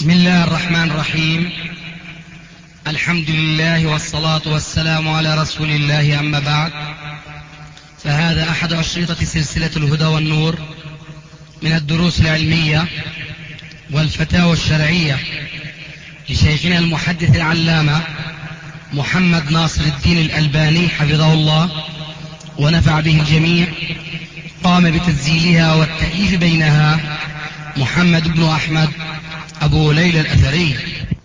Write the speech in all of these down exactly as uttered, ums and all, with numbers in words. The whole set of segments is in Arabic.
بسم الله الرحمن الرحيم. الحمد لله والصلاة والسلام على رسول الله، أما بعد، فهذا أحد أشرطة سلسلة الهدى والنور من الدروس العلمية والفتاوى الشرعية لشيخنا المحدث العلامة محمد ناصر الدين الألباني حفظه الله ونفع به الجميع. قام بتسجيلها والتأليف بينها محمد بن أحمد أبو ليلى الأثري.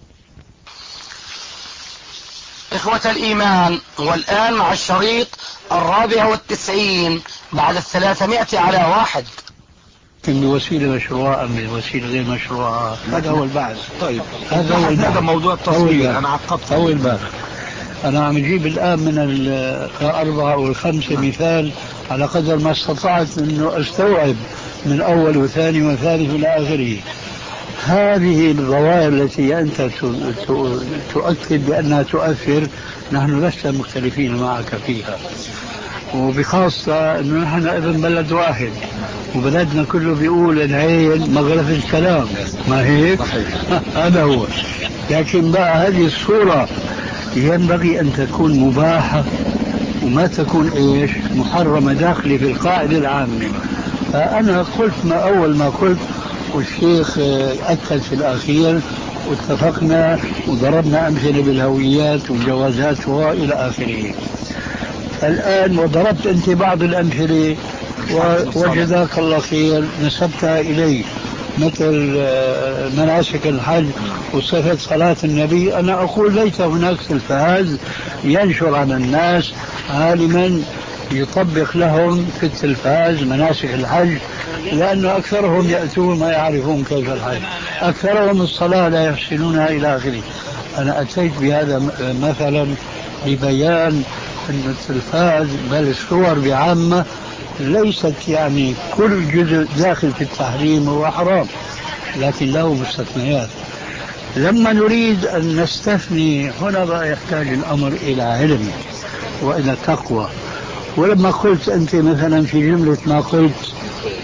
إخوة الإيمان، والآن مع الشريط الرابع والتسعين بعد الثلاثمائة على واحد. بوسيلة مشروعة من وسيلة غير مشروعة، هذا هو البحث. طيب هذا هو هذا موضوع التصوير. أنا عقبت أول بحث. أنا عم أجيب الآن من الأربعة والخمسة مثال على قدر ما استطعت أنه أستوعب من أول وثاني وثالث إلى آخره. هذه الظواهر التي أنت تؤكد بأنها تؤثر، نحن لسنا مختلفين معك فيها، وبخاصة أنه نحن ابن بلد واحد، وبلدنا كله بيقول العين مغرف الكلام، ما هيك؟ هذا هو. لكن بقى هذه الصورة ينبغي أن تكون مباحة وما تكون إيش محرمة داخلي في القاعدة العامة. فأنا قلت ما أول ما قلت، والشيخ أكد في الأخير، واتفقنا وضربنا أمثلة بالهويات والجوازات وإلى آخره. الآن وضربت أنت بعض الأمثلة وجزاك الله خير نسبتها إلي، مثل مناسك الحج وصفة صلاة النبي. أنا أقول ليس هناك تلفاز ينشر على الناس عالما يطبق لهم في التلفاز مناسك الحج، لأنه أكثرهم يأتون ما يعرفون كيف الحج، أكثرهم الصلاة لا يحسنونها إلى آخره. أنا أتيت بهذا مثلا لبيان أن التلفاز بل الصور بعامة ليست يعني كل جزء داخل في التحريم هو حرام، لكن له مستثنيات. لما نريد أن نستثني هنا بقى يحتاج الأمر إلى علم وإلى تقوى. ولما قلت أنت مثلا في جملة ما قلت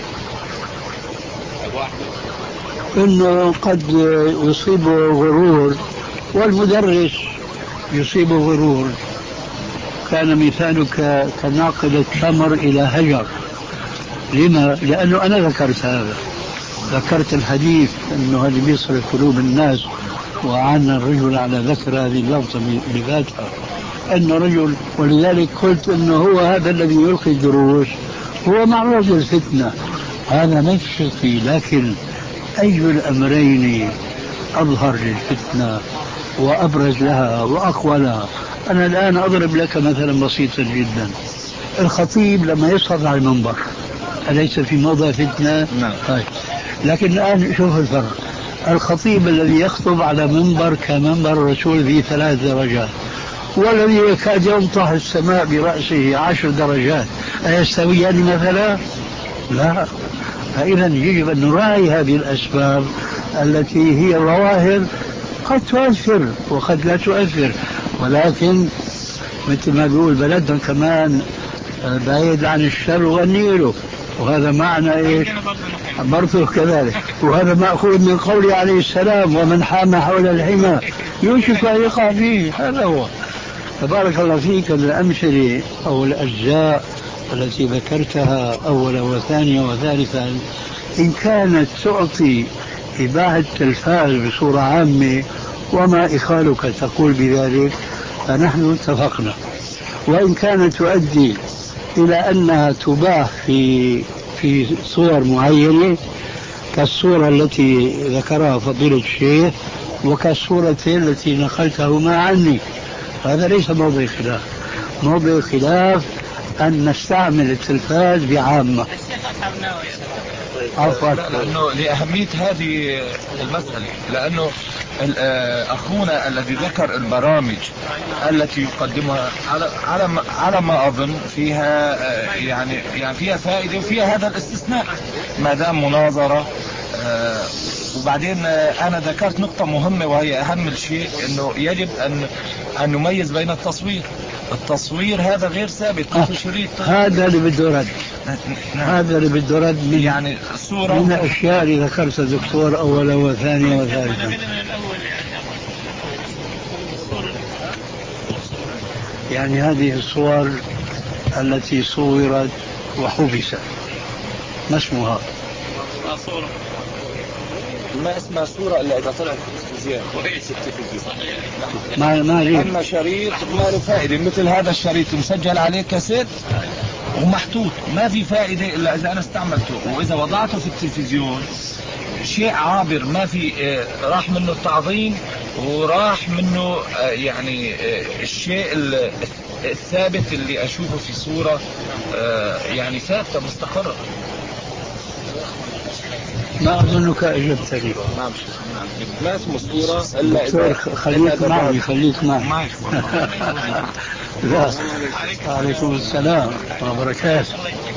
إنه قد يصيبه غرور والمدرس يصيبه غرور، كان مثالك كناقل التمر إلى هجر. لما؟ لأنه أنا ذكرت هذا، ذكرت الحديث أنه هذا بيصرف قلوب الناس، وعنا الرجل على ذكر هذه اللفظة بذاتها أنه رجل. ولذلك قلت أنه هو هذا الذي يلقي الدروس هو معروض الفتنة، هذا نفسي. لكن أي الأمرين أظهر للفتنة وأبرز لها وأقوى لها؟ أنا الآن أضرب لك مثلا بسيطا جدا. الخطيب لما يصعد على المنبر أليس في موضع فتنة؟ نعم. طيب. لكن الآن شوف الفرق. الخطيب الذي يخطب على منبر كمنبر الرسول في ثلاث درجات، والذي يكاد ينطح السماء برأسه عشر درجات، أيستويان مثلا؟ لا. فإذا يجب أن نراعي هذه الأسباب التي هي ظواهر قد تؤثر وقد لا تؤثر، ولكن مثل ما بيقول بلدنا كمان بعيد عن الشر ونيره، وهذا معنى إيش برضه كذلك. وهذا مأخوذ من قوله عليه السلام: ومن حام حول الحمى يوشك أن يقع فيه. هذا هو. تبارك الله فيك. الأمثلة أو الأجزاء التي ذكرتها أولا وثانيا وثالثا إن كانت تعطي إباحة التلفاز بصورة عامة وما إخالك تقول بذلك فنحن اتفقنا، وإن كانت تؤدي إلى أنها تباح في في صور معينة كالصورة التي ذكرها فضيلة الشيخ وكالصورة التي نقلتهما عني، هذا ليس موضع خلاف. موضع خلاف أن نستعمل التلفاز بعامة. عفوا. لأنه لأهمية هذه المسألة، لأنه أخونا الذي ذكر البرامج التي يقدمها على على ما على ما أظن فيها يعني يعني فيها فائدة وفيها هذا الاستثناء ما دام مناظرة. وبعدين أنا ذكرت نقطة مهمة وهي أهم شيء، إنه يجب أن أن نميز بين التصوير. التصوير هذا غير ثابت. آه. هذا اللي بده رد. نعم. هذا اللي بده رد من يعني الصورة من الأشياء اللي ذكرتها دكتور أولا وثانيا وثالثا. يعني هذه الصور التي صورت وحبست ما اسمها؟ صورة ما اسمها صورة إلا إذا طلعت في التلفزيون ورئيس التلفزيون. ما ما لي. أما شريط ما له فائدة مثل هذا الشريط مسجل عليه كاسيت ومحطوط ما في فائدة إلا إذا أنا استعملته، وإذا وضعته في التلفزيون شيء عابر ما في راح منه التعظيم وراح منه يعني الشيء الثابت اللي أشوفه في صورة يعني ثابتة مستقرة. ما أظنك أجبتني. نعم ما اسمه صورة إلا إذا خليك معي خليك معي. لا. عليكم السلام وبركاته.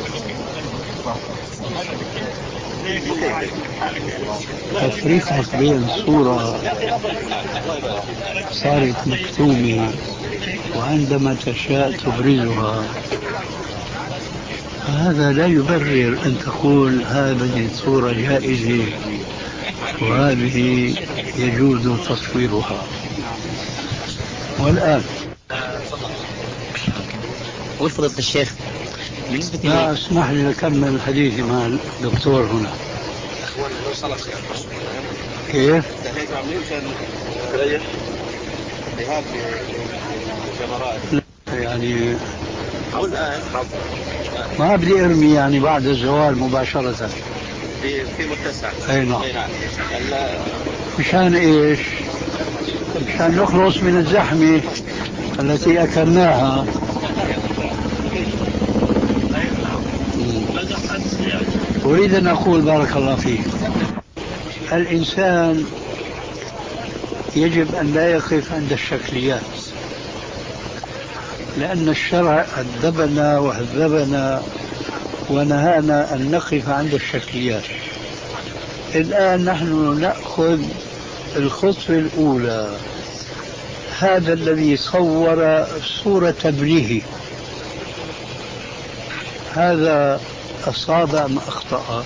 تفريقك بين صورة صارت مكتومة وعندما تشاء تبرزها هذا لا يبرر أن تقول هذه الصورة جائزة وهذه يجوز تصويرها. والآن وفضلت الشيخ بالنسبة لا اسمح لي أكمل حديثي مع الدكتور هنا. كيف؟ يعني ما بدي ارمي يعني بعد الزوال مباشرة في متسع. اي نعم. مشان ايش؟ مشان نخلص من الزحمة التي اكلناها. اريد ان اقول بارك الله فيك الانسان يجب ان لا يقف عند الشكليات، لأن الشرع أدبنا وهذبنا ونهانا أن نقف عند الشكليات. الآن نحن نأخذ الخطوة الأولى. هذا الذي صور صورة ابنه هذا أصاب أم أخطأ؟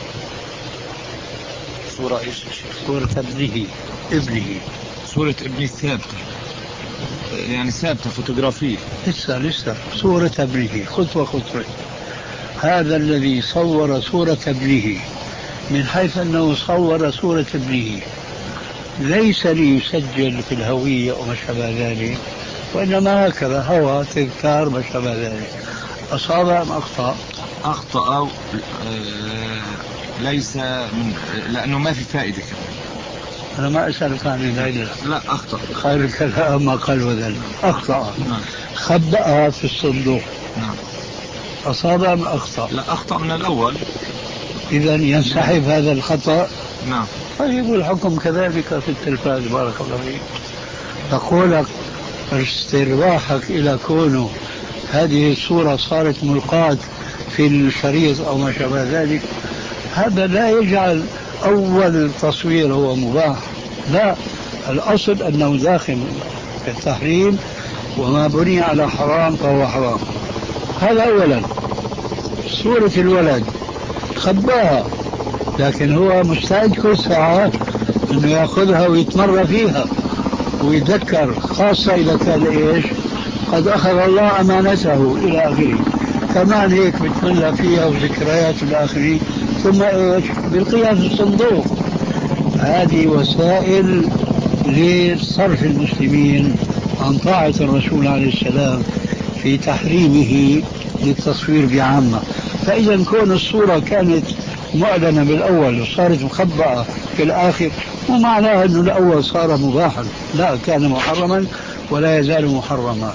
صورة إيش؟ صورة ابنه ابنه صورة ابني ثابتة يعني ثابتة فوتوغرافية لسه لسه صورة ابنه خطوة خطوة. هذا الذي صور صورة ابنه من حيث أنه صور صورة ابنه ليس ليسجل في الهوية وما شابه ذلك، وإنما هكذا هوى تذكار ما شابه ذلك. أصاب أم أخطأ؟ أخطأ أو آه ليس من لأنه ما في فائدة كمان. أنا ما أسألك عن العلة. لا أخطأ. خير الكلام ما قال وذل. أخطأ. نعم. خبأها في الصندوق. نعم. أصاب أم أخطأ؟ لا أخطأ من الأول. إذا ينسحب هذا الخطأ. نعم. طيب الحكم كذلك في التلفاز بارك الله فيك. أقولك استرواحك إلى كونه هذه الصورة صارت ملقاة في الشريط أو ما شابه ذلك هذا لا يجعل أول تصوير هو مباح. لا، الأصل أنه داخل في التحريم وما بني على حرام فهو حرام. هذا أولا. صورة الولد خباها لكن هو مستعد كل ساعة أنه يأخذها ويتمر فيها ويتذكر، خاصة إذا كان إيش قد أخذ الله أمانته إلى آخره. كمان هيك بتملى فيها وذكريات إلى آخره، ثم إيش بالقيام في الصندوق. هذه وسائل لصرف المسلمين عن طاعة الرسول عليه السلام في تحريمه للتصوير بعامة. فإذا كون الصورة كانت معلنة بالأول وصارت مخبأة في الآخر مو معناها أنه الأول صار مباحا، لا، كان محرما ولا يزال محرما.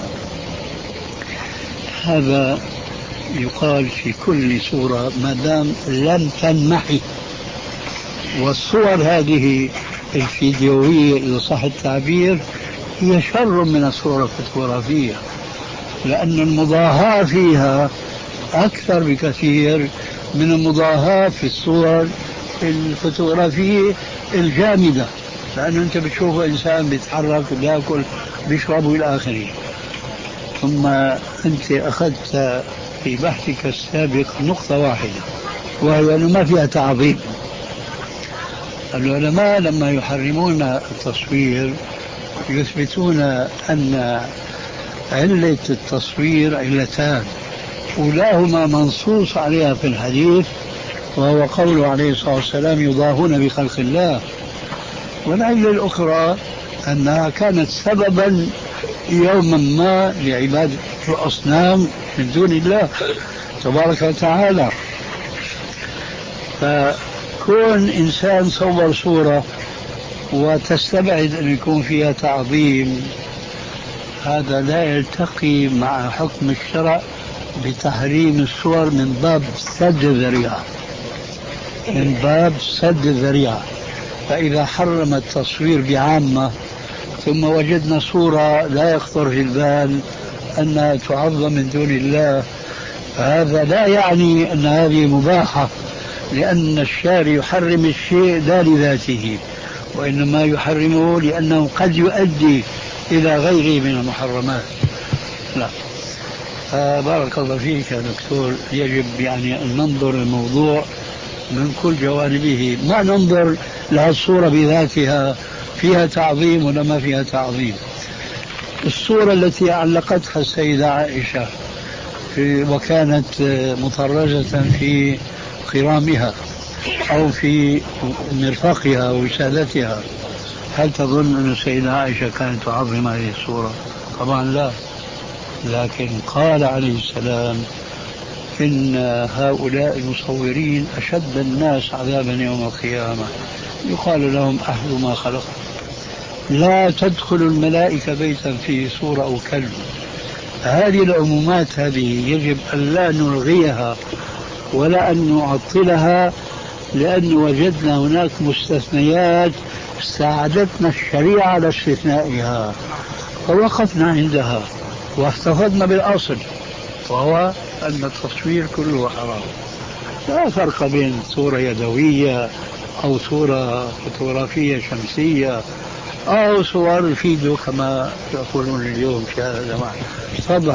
هذا يقال في كل صورة ما دام لم تنمحي. والصور هذه الفيديوية إذا صح التعبير هي شر من الصورة الفوتوغرافية، لأن المضاهاة فيها أكثر بكثير من المضاهاة في الصور الفوتوغرافية الجامدة، لأنه أنت بتشوف إنسان بيتحرك بيأكل بيشرب إلى آخره. ثم أنت أخذت في بحثك السابق نقطة واحدة، وهي أنه ما فيها تعظيم. العلماء لما يحرمون التصوير يثبتون أن علة التصوير علتان، أولاهما منصوص عليها في الحديث وهو قوله عليه الصلاة والسلام يضاهون بخلق الله، والعلة الأخرى أنها كانت سببا يوما ما لعبادة الأصنام من دون الله تبارك وتعالى. فكون إنسان صور صورة وتستبعد أن يكون فيها تعظيم، هذا لا يلتقي مع حكم الشرع بتحريم الصور من باب سد الذريعة، من باب سد الذريعة. فإذا حرم التصوير بعامة ثم وجدنا صورة لا يخطر في البال أنها تعظم من دون الله، فهذا لا يعني أن هذه مباحة، لأن الشارع يحرم الشيء لا لذاته، وإنما يحرمه لأنه قد يؤدي إلى غيره من المحرمات. لا. آه بارك الله فيك يا دكتور. يجب يعني أن ننظر الموضوع من كل جوانبه، ما ننظر لها الصورة بذاتها فيها تعظيم ولا ما فيها تعظيم. الصورة التي علقتها السيدة عائشة في وكانت مطرزة في خرامها أو في مرفقها ووسادتها، هل تظن أن السيدة عائشة كانت تعظم هذه الصورة؟ طبعا لا، لكن قال عليه السلام إن هؤلاء المصورين أشد الناس عذابا يوم القيامة، يقال لهم أهل ما خلق، لا تدخل الملائكة بيتا فيه صورة أو كلب. هذه العمومات هذه يجب أن لا نلغيها ولا أن نعطلها، لأن وجدنا هناك مستثنيات ساعدتنا الشريعة على استثنائها فوقفنا عندها واحتفظنا بالأصل، وهو أن التصوير كله حرام. لا فرق بين صورة يدوية أو صورة فوتوغرافية شمسية أو صور الفيديو كما يقولون اليوم في هذا الزمان. تفضل.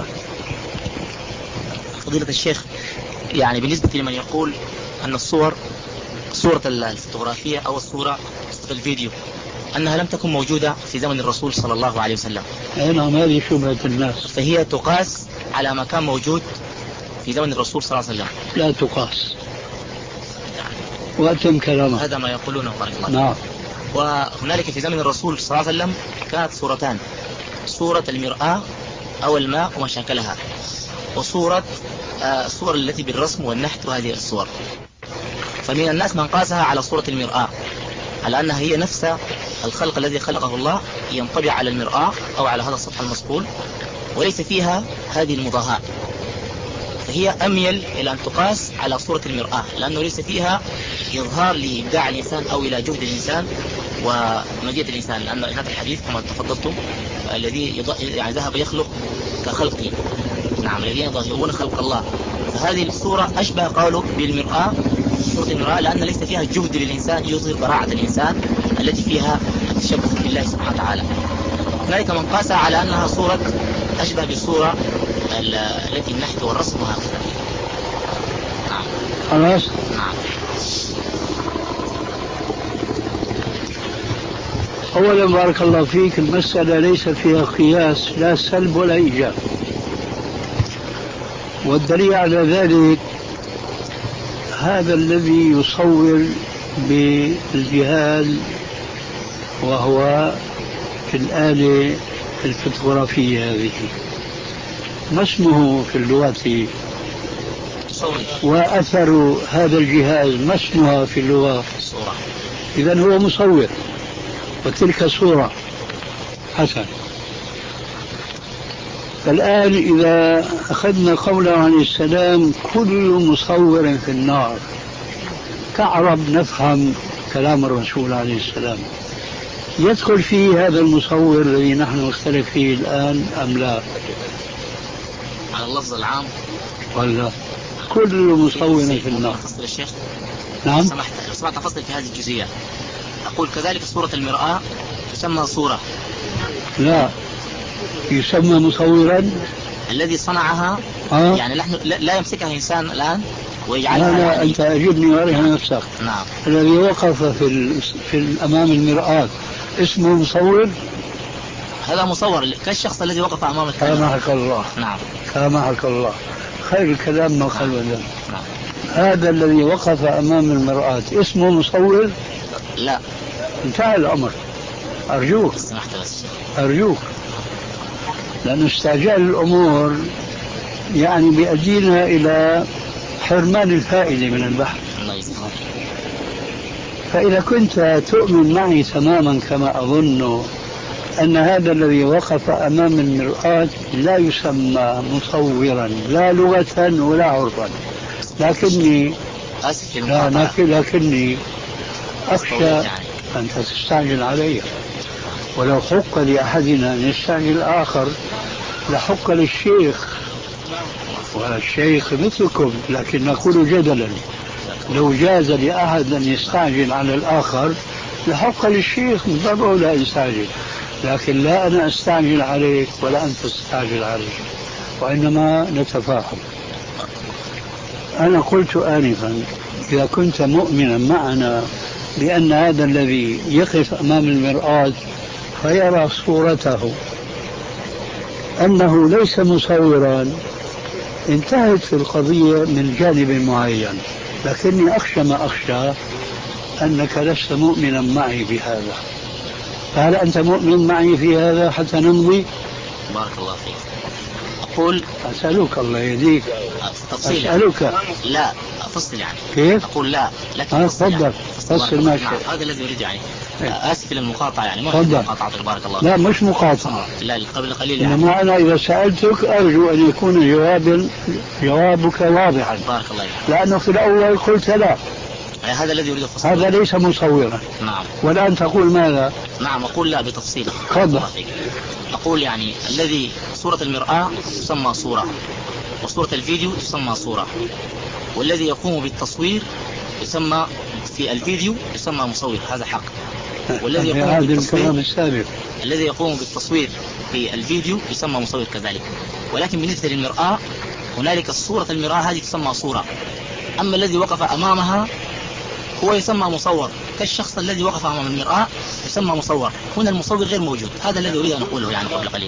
فضيلة الشيخ، يعني بالنسبة لمن يقول أن الصور صورة الفوتوغرافية أو الصورة الفيديو أنها لم تكن موجودة في زمن الرسول صلى الله عليه وسلم، نعم هذه شبهة الناس، فهي تقاس على ما كان موجود في زمن الرسول صلى الله عليه وسلم. لا تقاس. وأتم كلامه. هذا ما يقولونه بارك الله. نعم. وهنالك في زمن الرسول صلى الله عليه وسلم كانت صورتان، صورة المرآة أو الماء ومشاكلها، وصورة آه الصور التي بالرسم والنحت وهذه الصور. فمن الناس من قاسها على صورة المرآة على أنها هي نفس الخلق الذي خلقه الله ينطبع على المرآة أو على هذا السطح المصقول، وليس فيها هذه المضاهاة، فهي أميل إلى أن تقاس على صورة المرآة، لأنه ليس فيها إظهار لإبداع الإنسان أو إلى جهد الإنسان ومجيد الإنسان، لأن هذا الحديث كما تفضلتم الذي يعني ذهب يخلق كخلقه، نعم الذين يظهرون خلق الله، فهذه الصورة أشبه قوله بالمرآة، صورة المرآة، لأن ليس فيها جهد للإنسان يظهر براعة الإنسان التي فيها التشبه بالله سبحانه وتعالى. هنالك من قاسها على أنها صورة أشبه بالصورة التي النحت والرسم وهكذا. نعم. خلاص. نعم. أولا بارك الله فيك، المسألة ليس فيها قياس لا سلب ولا إيجاب، والدليل على ذلك هذا الذي يصور بالجهاز وهو في الآلة الفوتوغرافية هذه، ما اسمه في اللغة؟ وأثر هذا الجهاز ما اسمها في اللغة؟ صورة. إذن هو مصور وتلك صورة. حسن. الآن إذا أخذنا قوله عليه السلام كل مصور في النار، كعرب نفهم كلام الرسول عليه السلام، يدخل فيه هذا المصور الذي نحن نختلف فيه الآن أم لا؟ على اللفظ العام ولا كل مصور في النار؟ فصل الشيخ. نعم. سمحت لو سمحت فصل في هذه الجزئية. أقول كذلك صورة المرآة تسمى صورة. لا، يسمى مصورا الذي صنعها آه؟ يعني نحن لا يمسكها إنسان الآن لا ويجعلها لا يعني. أنت أجبني وارها نفسك. نعم. الذي وقف في, ال... في أمام المرآة اسمه مصور؟ هذا مصور كالشخص الذي وقف أمام الكاميرا. سامحك الله. نعم. سامحك الله، خير الكلام ما خير ذلك. نعم. هذا الذي وقف أمام المرآة اسمه مصور؟ لا. انتهى الأمر. أرجوك سمحت بس. أرجوك، لأن استعجال الأمور يعني بيؤدينا إلى حرمان الفائدة من البحث. الله يسلمك. فإذا كنت تؤمن معي تماما كما أظن أن هذا الذي وقف أمام المرآة لا يسمى مصورا لا لغة ولا عرفا، لكني لا لكن لكني أخشى أن تستعجل علي، ولو حق لأحدنا أن يستعجل الآخر لحق للشيخ، والشيخ مثلكم، لكن نقول جدلا لو جاز لأحد أن يستعجل على الآخر لحق للشيخ من باب أولى يستعجل، لكن لا أنا أستعجل عليك ولا أنت تستعجل عليك، وإنما نتفاهم. أنا قلت آنفا إذا كنت مؤمنا معنا بأن هذا الذي يقف أمام المرآة فيرى صورته أنه ليس مصورا انتهت في القضية من جانب معين، لكني أخشى ما أخشى أنك لست مؤمنا معي بهذا. فهل أنت مؤمن معي في هذا حتى نمضي؟ بارك الله فيك. أقول أسألك الله يهديك تفصيل. أسألك لا أفصل يعني كيف؟ أقول لا لكن أه تفضل يعني. فصل ما شئت. نعم. هذا الذي أريد يعني. آسف للمقاطعة يعني. تفضل. بارك الله. لا مش مقاطعة. لا قبل قليل يعني. إنما أنا إذا سألتك أرجو أن يكون جواب جوابك واضحا. بارك الله فيك. لأنه في الأول قلت لا. هذا الذي يريد الفصل. هذا ليس مصورا. نعم. والآن تقول ماذا؟ نعم أقول لا بتفصيل. تفضل. أقول يعني الذي صورة المرآة تسمى صورة، وصورة الفيديو تسمى صورة، والذي يقوم بالتصوير يسمى في الفيديو يسمى مصور، هذا حق. والذي يقوم بالتصوير الذي يقوم بالتصوير في الفيديو يسمى مصور كذلك. ولكن بالنسبة للمرآة هنالك صورة المرآة هذه تسمى صورة، أما الذي وقف أمامها هو يسمى مصور، كالشخص الذي وقف أمام المرآة يسمى مصور. هنا المصور غير موجود. هذا الذي أريد أن أقوله يعني قبل قليل.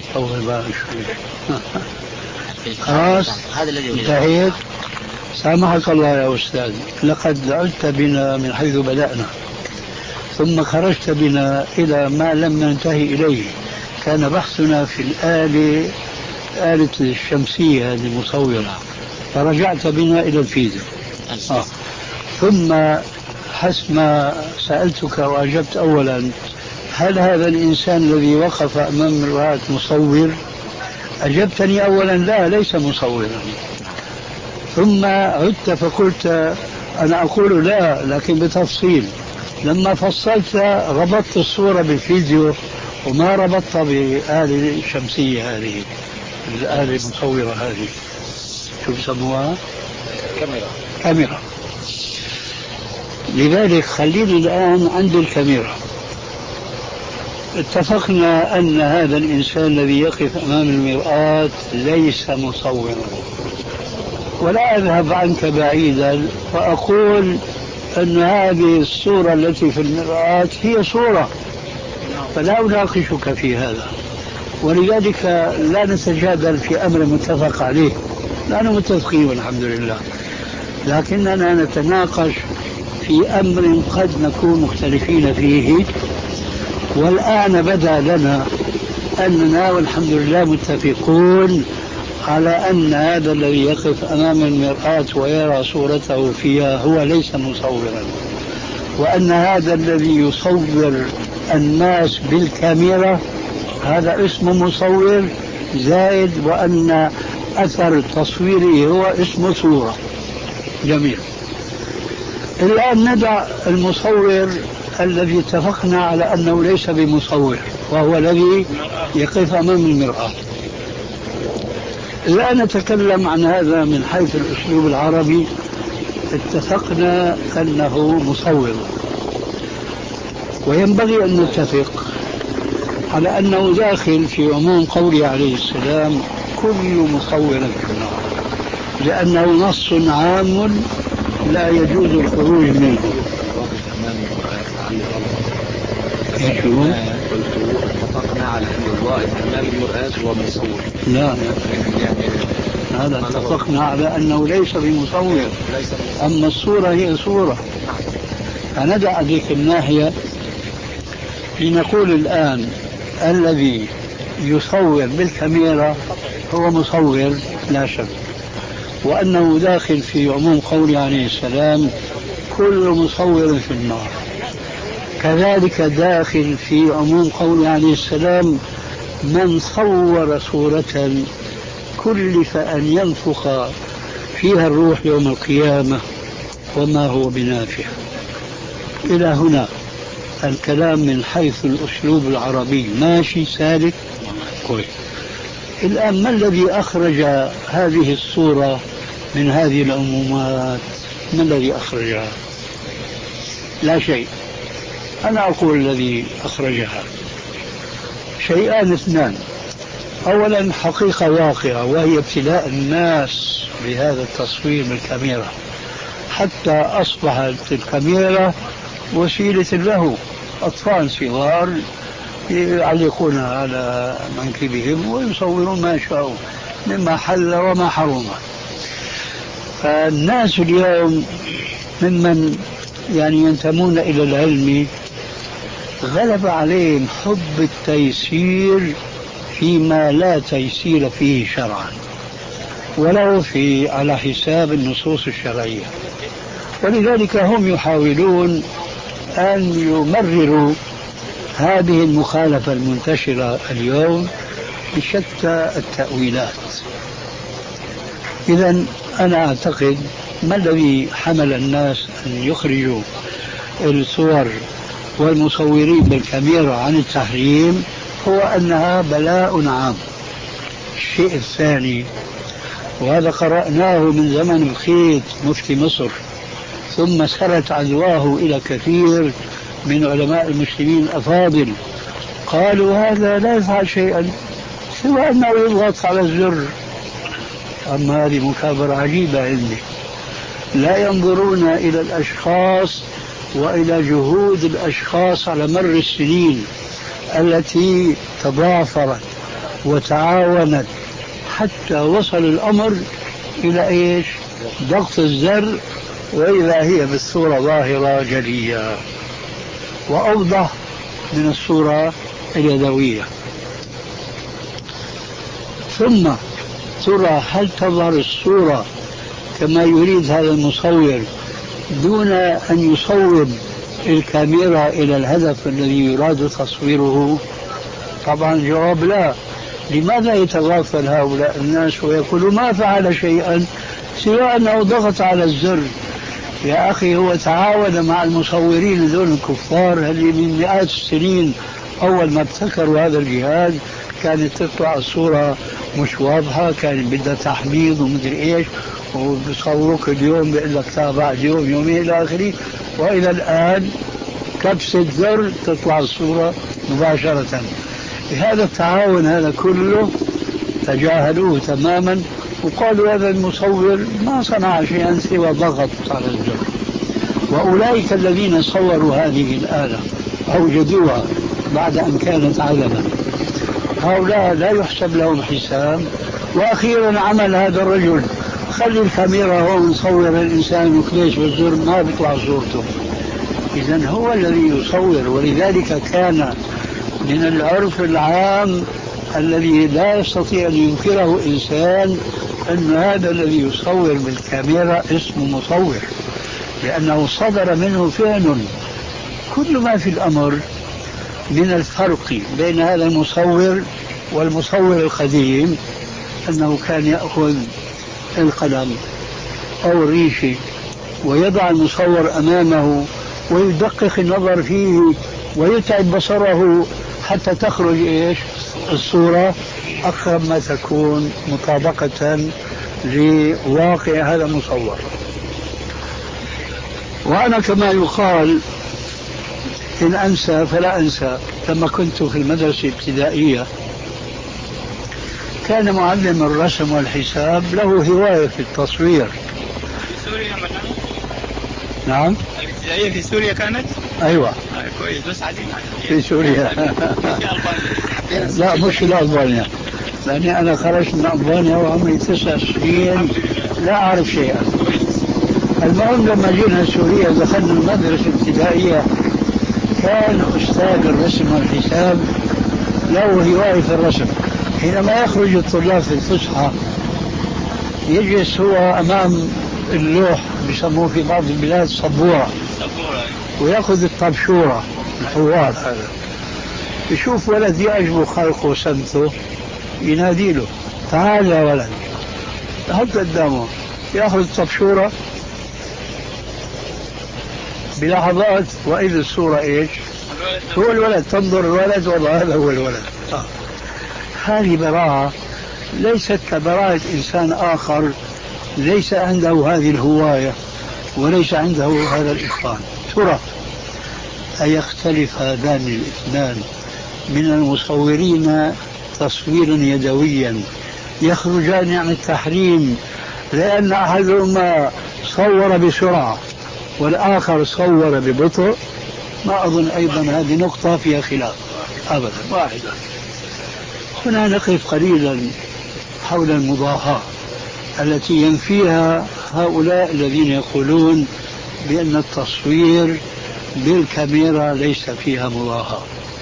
خلاص هذا الذي أريد. انتهيت. سامحك الله يا أستاذ، لقد عدت بنا من حيث بدأنا ثم خرجت بنا إلى ما لم ننتهي إليه. كان بحثنا في الآلة آلة الشمسية هذه المصورة، فرجعت بنا إلى الفيزياء. آه. ثم حسب ما سألتك وأجبت أولا هل هذا الإنسان الذي وقف أمام المرآة مصور؟ أجبتني أولا لا ليس مصورا. ثم عدت فقلت أنا أقول لا لكن بتفصيل. لما فصلت ربطت الصورة بالفيديو وما ربطت بآلة الشمسية هذه، الآلة المصورة هذه شو بسموها؟ كاميرا. كاميرا. لذلك خليني الآن عند الكاميرا. اتفقنا أن هذا الإنسان الذي يقف أمام المرآة ليس مصورا، ولا أذهب عنك بعيدا وأقول أن هذه الصورة التي في المرآة هي صورة، فلا أناقشك في هذا. ولذلك لا نتجادل في أمر متفق عليه، نحن متفقين والحمد لله، لكننا نتناقش في أمر قد نكون مختلفين فيه. والآن بدا لنا أننا والحمد لله متفقون على أن هذا الذي يقف أمام المرآة ويرى صورته فيها هو ليس مصورا، وأن هذا الذي يصور الناس بالكاميرا هذا اسمه مصور زائد، وأن أثر تصويره هو اسمه صورة. جميل. الآن ندع المصور الذي اتفقنا على أنه ليس بمصور وهو الذي يقف أمام المرآة. الآن نتكلم عن هذا من حيث الأسلوب العربي. اتفقنا أنه مصور، وينبغي أن نتفق على أنه داخل في عموم قوله عليه السلام كل مصور في النار. لأنه نص عام لا يجوز الخروج منه. قلت اتفقنا على أن الرائد أمام المرآة هو مصور. لا هذا اتفقنا على أنه ليس بمصور، أما الصورة هي صورة. فندع ذيك الناحية لنقول الآن الذي يصور بالكاميرا هو مصور لا شك، وأنه داخل في عموم قوله عليه السلام كل مصور في النار. كذلك داخل في عموم قوله عليه السلام من صور صورة كلف أن ينفخ فيها الروح يوم القيامة وما هو بنافع. إلى هنا الكلام من حيث الأسلوب العربي ماشي سالك كويس. الآن ما الذي أخرج هذه الصورة من هذه العمومات؟ ما الذي أخرجها؟ لا شيء. أنا أقول الذي أخرجها شيئان اثنان. أولا حقيقة واقعة، وهي ابتلاء الناس بهذا التصوير بالكاميرا، حتى أصبحت الكاميرا وسيلة له. أطفال صغار يعلقون على منكبهم ويصورون ما شاءوا مما حل وما حرم. فالناس اليوم ممن يعني ينتمون إلى العلم غلب عليهم حب التيسير فيما لا تيسير فيه شرعا، ولو في على حساب النصوص الشرعية. ولذلك هم يحاولون أن يمرروا هذه المخالفة المنتشرة اليوم بشتى التأويلات. إذن أنا أعتقد ما الذي حمل الناس أن يخرجوا الصور والمصورين بالكاميرا عن التحريم هو أنها بلاء عام. الشيء الثاني، وهذا قرأناه من زمن الخيط مفتي مصر، ثم سرت عدواه إلى كثير من علماء المسلمين الأفاضل، قالوا هذا لا يفعل شيئا سوى أنه يضغط على الزر. أما هذه مكابرة عجيبة عندي. لا ينظرون إلى الأشخاص وإلى جهود الأشخاص على مر السنين التي تضافرت وتعاونت حتى وصل الأمر إلى إيش؟ ضغط الزر، وإذا هي بالصورة ظاهرة جلية وأوضح من الصورة اليدوية. ثم ترى هل تظهر الصورة كما يريد هذا المصور دون أن يصوب الكاميرا إلى الهدف الذي يراد تصويره؟ طبعا الجواب لا. لماذا يتغافل هؤلاء الناس ويقولوا ما فعل شيئا سوى أنه ضغط على الزر؟ يا أخي هو تعاون مع المصورين ذول الكفار اللي من مئات السنين أول ما ابتكروا هذا الجهاز كانت تطلع الصورة مش واضحة، كان بدها تحميض ومدري إيش، وبصوروك اليوم بيقول لك تابع يوم يومين إلى آخره، وإلى الآن كبسة زر تطلع الصورة مباشرة. بهذا التعاون هذا كله تجاهلوه تماما وقالوا هذا المصور ما صنع شيئا سوى ضغط على الزر. وأولئك الذين صوروا هذه الآلة أوجدوها بعد أن كانت علما، هؤلاء لا يحسب لهم حساب. وأخيرا عمل هذا الرجل خلي الكاميرا هون نصور الإنسان وكليش بالزر ما بيطلع صورته. إذن هو الذي يصور. ولذلك كان من العرف العام الذي لا يستطيع أن ينكره إنسان أن هذا الذي يصور بالكاميرا اسمه مصور، لأنه صدر منه فعل. كل ما في الأمر من الفرق بين هذا المصور والمصور القديم أنه كان يأخذ القلم أو الريشة ويضع المصور أمامه ويدقق النظر فيه ويتعب بصره حتى تخرج إيش الصورة أقرب ما تكون مطابقة لواقع هذا المصور. وأنا كما يقال إن أنسى فلا أنسى، لما كنت في المدرسة الابتدائية كان معلم الرسم والحساب له هواية في التصوير. في سوريا مثلا؟ نعم. الابتدائية في سوريا كانت؟ أيوة. آه كويس، بس عايزين في سوريا. في ألبانيا. لا مش في ألبانيا، لأني أنا خرجت من ألبانيا وعمري تسع سنين لا أعرف شيئا. المهم لما جينا سوريا دخلنا المدرسة الابتدائية، كان أستاذ الرسم والحساب له هواية في الرسم. حينما يخرج الطلاب في الفسحة يجلس هو أمام اللوح، بيسموه في بعض البلاد صبورة، ويأخذ الطبشورة الحوار هذا، يشوف ولد يعجبه خلقه وسمته ينادي له تعال يا ولد، يحط قدامه يأخذ الطبشورة، بلحظات وإذا الصورة إيش؟ هو الولد، تنظر الولد والله هذا هو الولد. آه. هذه براءة ليست كبراءة إنسان آخر ليس عنده هذه الهواية وليس عنده هذا الإتقان. ترى أيختلف هذان الاثنان من المصورين تصويرا يدويا يخرجان عن التحريم لأن أحدهما صور بسرعة والآخر صور ببطء؟ ما أظن أيضا هذه نقطة فيها خلاف أبدا. واحدة. هنا نقف قليلا حول المضاهاة التي ينفيها هؤلاء الذين يقولون بأن التصوير بالكاميرا ليس فيها مضاهاة.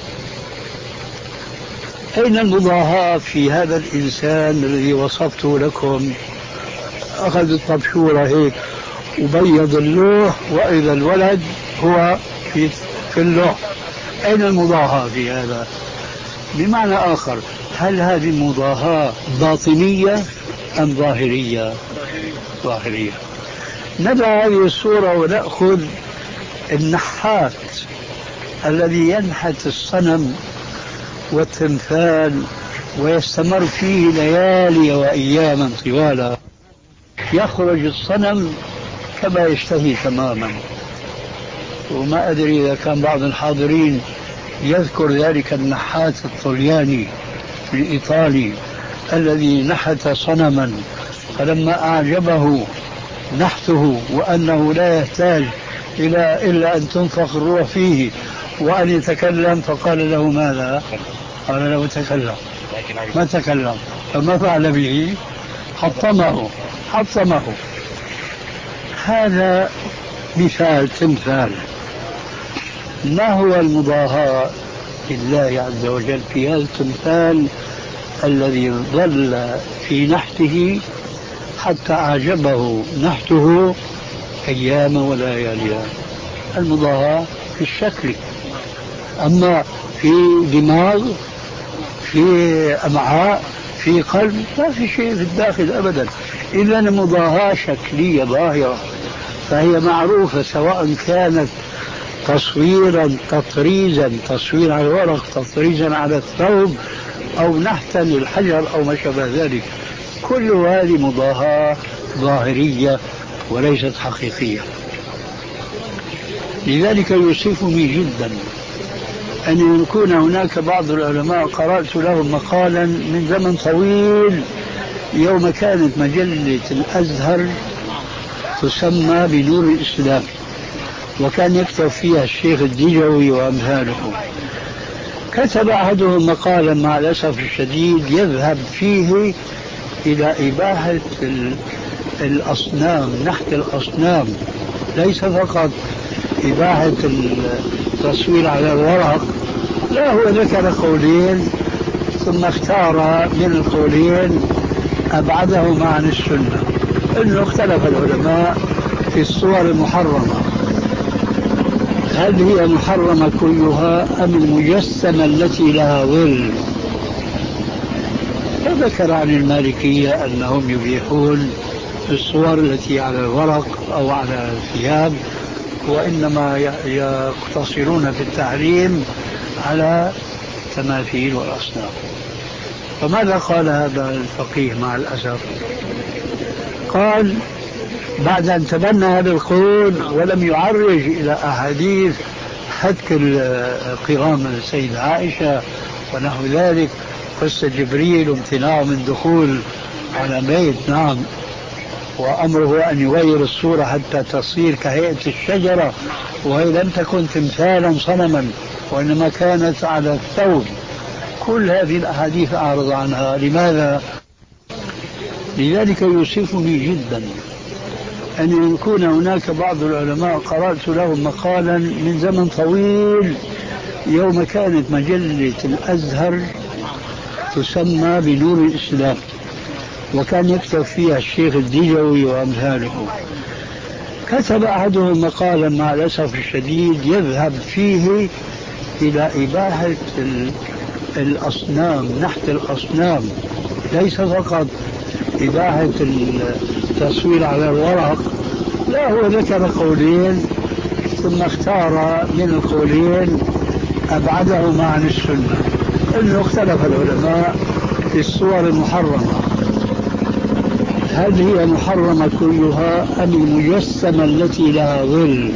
أين المضاهاة في هذا الإنسان الذي وصفته لكم؟ أخذ الطبشورة هيك وبيض اللوح وإذا الولد هو في اللوح. أين المضاهاة في هذا؟ بمعنى آخر، هل هذه المضاهاة باطنية أم ظاهرية؟ ظاهرية. ندع هذه الصورة ونأخذ النحات الذي ينحت الصنم والتمثال ويستمر فيه ليالي وأياما طوالة، يخرج الصنم كما يشتهي تماما. وما أدري إذا كان بعض الحاضرين يذكر ذلك النحات الطلياني الإيطالي الذي نحت صنما، فلما أعجبه نحته وأنه لا يحتاج إلى إلا أن تنفخ الروح فيه وأن يتكلم، فقال له ماذا؟ قال له تكلم. ما تكلم، فما فعل به؟ حطمه حطمه. هذا مثال تمثال. ما هو المضاهاة لله عز وجل في هذا التمثال الذي ظل في نحته حتى أعجبه نحته أيام وليالي؟ المضاهاة في الشكل، أما في دماغ، في أمعاء، في قلب، ما في شيء في الداخل أبدا. إذا المضاهاة شكلية ظاهرة، فهي معروفة سواء كانت تصويرا تطريزا، تصوير على الورق، تطريزا على الثوب، أو نحتا للحجر أو ما شابه ذلك. كل هذه مضاهاة ظاهرية وليست حقيقية. لذلك يؤسفني جدا أن يكون هناك بعض العلماء، قرأت لهم مقالا من زمن طويل يوم كانت مجلة الأزهر تسمى بنور الإسلام، وكان يكتب فيها الشيخ الدجوي وأمثاله. كتب أحدهم مقالا مع الأسف الشديد يذهب فيه إلى إباحة الأصنام، نحت الأصنام، ليس فقط إباحة التصوير على الورق. لا، هو ذكر قولين ثم اختار من القولين أبعدهما عن السنة، إنه اختلف العلماء في الصور المحرمة، هل هي محرمة كلها أم المجسمة التي لها ظل؟ فذكر عن المالكية أنهم يبيحون الصور التي على الورق أو على الثياب، وإنما يقتصرون في التحريم على التماثيل والأصنام. فماذا قال هذا الفقيه مع الأسف؟ قال بعد أن تبنى هذا القول ولم يعرج إلى أحاديث هتك قرام السيدة عائشة ونحو ذلك، قصة جبريل وامتناعه من دخول على بيت، نعم، وأمره أن يغير الصورة حتى تصير كهيئة الشجرة، وهي لم تكن تمثالا صنما وإنما كانت على الثوب. كل هذه الأحاديث أعرض عنها. لماذا؟ لذلك يؤسفني جدا أن يكون هناك بعض العلماء قرأت لهم مقالا من زمن طويل يوم كانت مجلة الأزهر تسمى بنور الإسلام، وكان يكتب فيها الشيخ الدجوي وأمثاله. كتب أحدهم مقالا مع الأسف الشديد يذهب فيه إلى إباحة الأصنام، نحت الأصنام، ليس فقط إباحة التصوير على الورق، لا، هو ذكر قولين ثم اختار من القولين أبعدهما عن السنة، أنه اختلف العلماء في الصور المحرمة، هل هي محرمة كلها أم المجسمة التي لها ظل؟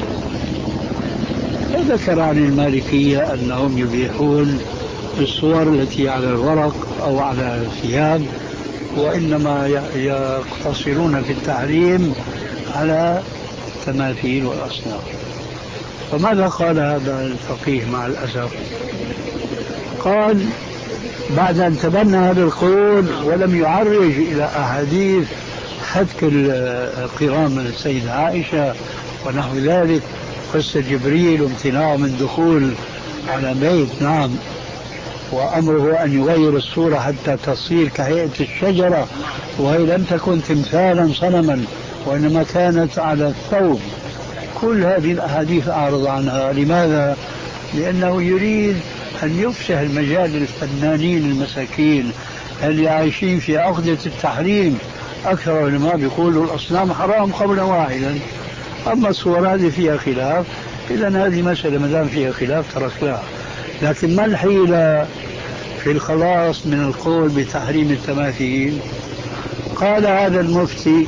وذكر عن المالكية أنهم يبيحون الصور التي على الورق أو على الثياب، وإنما يقتصرون في التحريم على التماثيل والأصنام. فماذا قال هذا الفقيه مع الأسف؟ قال بعد أن تبنى هذا القول ولم يعرج إلى أحاديث حتك القرام من السيدة عائشة ونحو ذلك، قصة جبريل وامتناعه من دخول على بيت، نعم، وأمره أن يغير الصورة حتى تصير كهيئة الشجرة، وهي لم تكن تمثالا صنما وإنما كانت على الثوب. كل هذه الأحاديث أعرض عنها. لماذا؟ لأنه يريد أن يفسح المجال للفنانين المساكين اللي عايشين في عقدة التحريم. أكثر العلماء بيقولوا الأصنام حرام قولا واحدا، أما الصور هذه فيها خلاف، إذن هذه مسألة ما دام فيها خلاف تركناها. لكن ما الحيلة في الخلاص من القول بتحريم التماثيل؟ قال هذا المفتي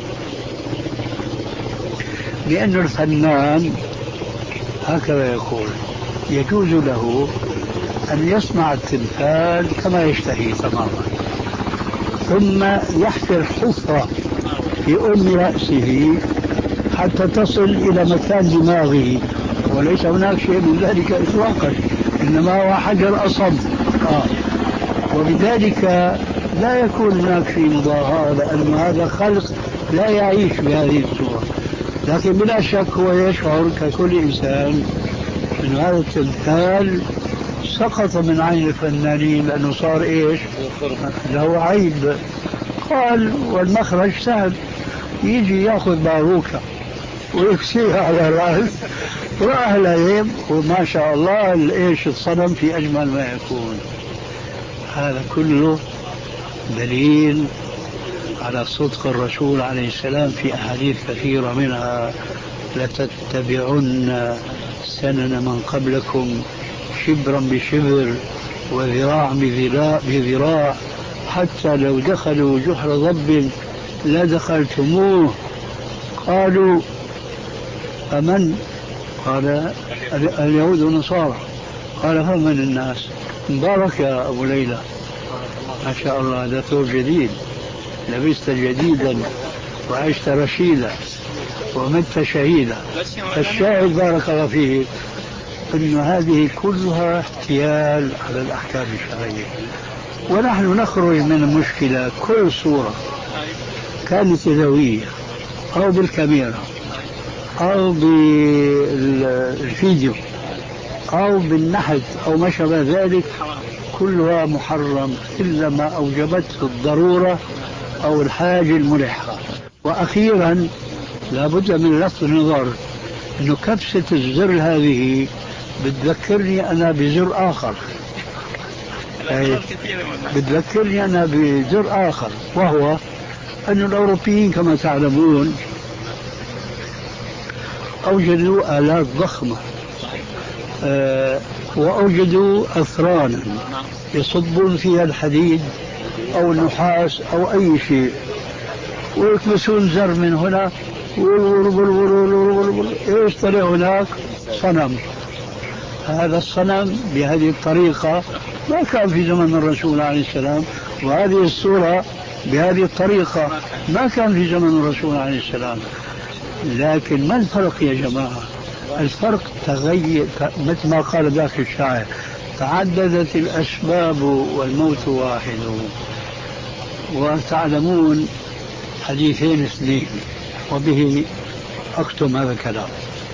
بأن الفنان هكذا يقول يجوز له أن يصنع التمثال كما يشتهي تماما، ثم يحفر حفرة في أم رأسه حتى تصل إلى مكان دماغه، وليس هناك شيء من ذلك إطلاقا، إنما هو حجر أصم. آه. وبذلك لا يكون هناك في مضاهاة، لأن هذا خلق لا يعيش بهذه الصورة. لكن بلا شك هو يشعر ككل إنسان أن هذا التمثال سقط من عين الفنانين لأنه صار إيش؟ له عيب. قال والمخرج سهل، يجي يأخذ باروكة ويكسيها على الرأس وأهل عيب، وما شاء الله إيش الصنم في أجمل ما يكون. هذا كله دليل على صدق الرسول عليه السلام في أحاديث كثيرة، منها لتتبعن سنن من قبلكم شبرا بشبر وذراع بذراع حتى لو دخلوا جحر ضب لدخلتموه. قالوا أمن؟ قال اليهود والنصارى. قال فمن الناس؟ مبارك يا أبو ليلى، ما شاء الله، هذا ثوب جديد، لبست جديدا وعشت رشيدا ومت شهيدا. فالشاهد بارك الله فيه أن هذه كلها احتيال على الأحكام الشرعية. ونحن نخرج من المشكلة كل صورة كانت يدوية أو بالكاميرا أو بالفيديو أو بالنحت أو ما شابه ذلك، كلها محرم إلا ما أوجبته الضرورة أو الحاجة الملحة. وأخيرا لابد من لفت النظر أنه كبسة الزر هذه بتذكرني أنا بزر آخر، بتذكرني أنا بزر آخر، وهو أن الأوروبيين كما تعلمون أوجدوا آلات ضخمة، أه وأوجدوا أثرانا يصبون فيها الحديد أو النحاس أو أي شيء، ويكبسون زر من هنا ايش طلع هناك؟ صنم. هذا الصنم بهذه الطريقة ما كان في زمن الرسول عليه السلام، وهذه الصورة بهذه الطريقة ما كان في زمن الرسول عليه السلام. لكن ما الفرق يا جماعة؟ الفرق تغير مثل ما قال ذاك الشاعر: تعددت الأسباب والموت واحد. وتعلمون حديثين اثنين، وبه أختم هذا الكلام.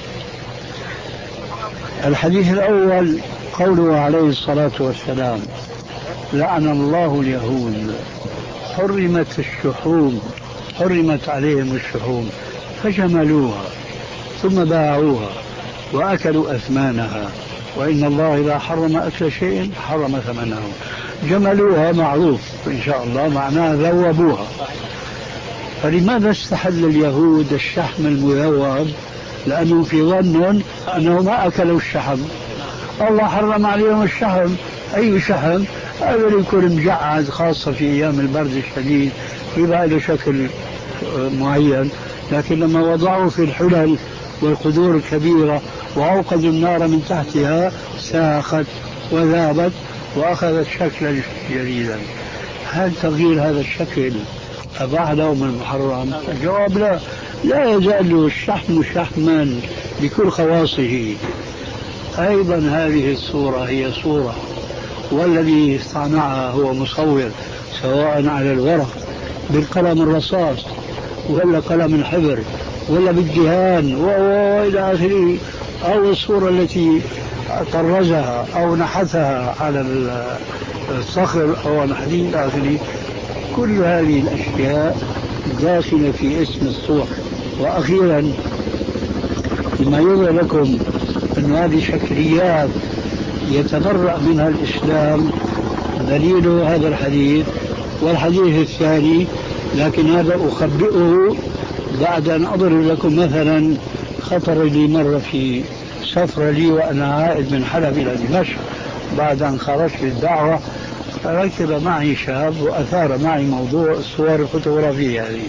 الحديث الأول قوله عليه الصلاة والسلام: لعن الله اليهود حرمت الشحوم حرمت عليهم الشحوم فجملوها ثم باعوها وأكلوا أثمانها، وإن الله إذا حرم أكل شيء حرم ثمنه. جملوها معروف إن شاء الله، معناها ذوبوها. فلماذا استحل اليهود الشحم المذوب؟ لأنه في ظن أنه ما أكلوا الشحم، الله حرم عليهم الشحم. أي شحم؟ هذا يكون مجعد، خاصة في أيام البرد الشديد يبقى له شكل معين، لكن لما وضعوا في الحلل والقدور الكبيرة وأوقدوا النار من تحتها ساخت وذابت وأخذت شكلا جديدا. هل تغيير هذا الشكل أباح لهم المحرم؟ الجواب لا. لا يزال الشحم شحما بكل خواصه. أيضا هذه الصورة هي صورة، والذي صنعها هو مصور، سواء على الورق بالقلم الرصاص ولا قلم الحبر ولا بالدهان وإلى آخره، أو الصورة التي طرزها أو نحتها على الصخر أو الحديد إلى آخره. كل هذه الأشياء داخلة في اسم الصور. وأخيرا لما يظهر لكم أن هذه شكليات يتبرأ منها الإسلام دليل هذا الحديث والحديث الثاني، لكن هذا أخبئه بعد أن أضرب لكم مثلا خطر لي مرة في سفر لي وأنا عائد من حلب إلى دمشق بعد أن خرجت للدعوة. ركب معي شاب وأثار معي موضوع الصور الفوتوغرافية هذه،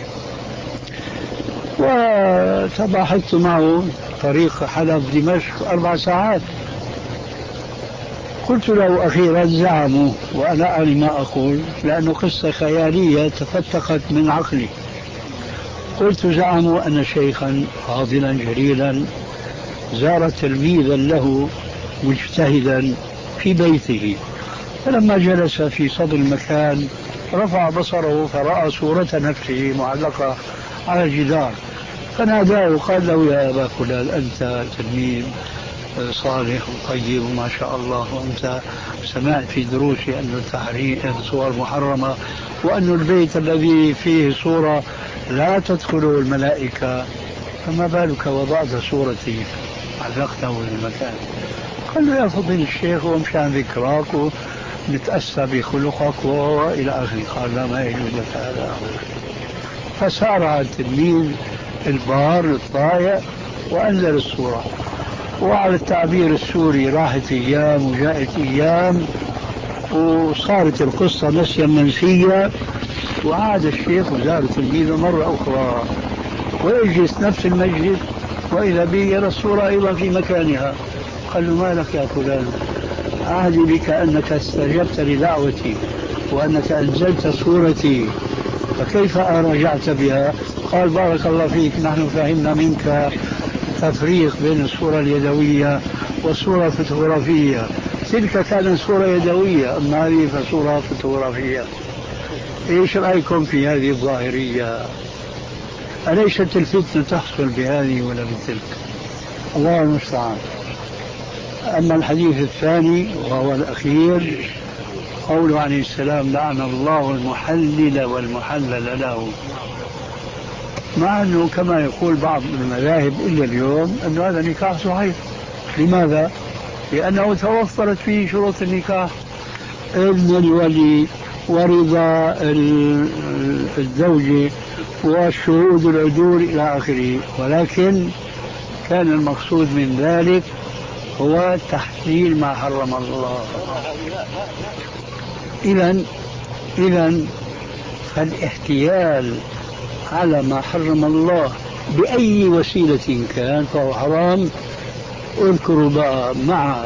وتباحثت معه طريق حلب دمشق أربع ساعات. قلت له أخيرا: زعموا، وأنا أعلم ما أقول لأنه قصة خيالية تفتقت من عقلي. قلت: زعموا أن شيخا فاضلا جليلا زار تلميذا له مجتهدا في بيته، فلما جلس في صدر المكان رفع بصره فرأى صورة نفسه معلقة على الجدار، فناداه وقال له: يا أبا فلان، أنت تلميذ صالح وطيب وما شاء الله، وأنت سمعت في دروسي أن التحريم الصور محرمة، وأن البيت الذي فيه صورة لا تدخله الملائكة، فما بالك وضعت صورتي علقته في المكان؟ قال له: يا فضيل الشيخ، ومشان ذكراك ونتأسى بخلقك وإلى آخره. قال: لا، ما يجوز لك هذا. فسارع التلميذ البار الطائع وأنزل الصورة. وعلى التعبير السوري راحت أيام وجاءت أيام وصارت القصة نسيا منسية، وعاد الشيخ وزار تلميذه مرة أخرى ويجلس نفس المجلس وإذا به يرى الصورة أيضا في مكانها. قال له: ما لك يا فلان؟ عهدي بك أنك استجبت لدعوتي وأنك أنزلت صورتي، فكيف رجعت بها؟ قال: بارك الله فيك، نحن فهمنا منك تفريق بين الصورة اليدوية والصورة الفوتوغرافية. تلك كانت صورة يدوية، أما هذه فصورة فوتوغرافية. إيش رأيكم في هذه الظاهرية؟ أليست الفتنة تحصل بهذه ولا بتلك؟ الله المستعان. أما الحديث الثاني وهو الأخير قوله عليه السلام: لعن الله المحلل والمحلل له، مع أنه كما يقول بعض المذاهب إلا اليوم أن هذا نكاح صحيح. لماذا؟ لأنه توفرت فيه شروط النكاح: إذن الولي ورضا الزوج والشهود العدول إلى آخره. ولكن كان المقصود من ذلك هو تحليل ما حرم الله. إذن إذن فالاحتيال على ما حرم الله بأي وسيلة كان فهو حرام. اذكروا بقى مع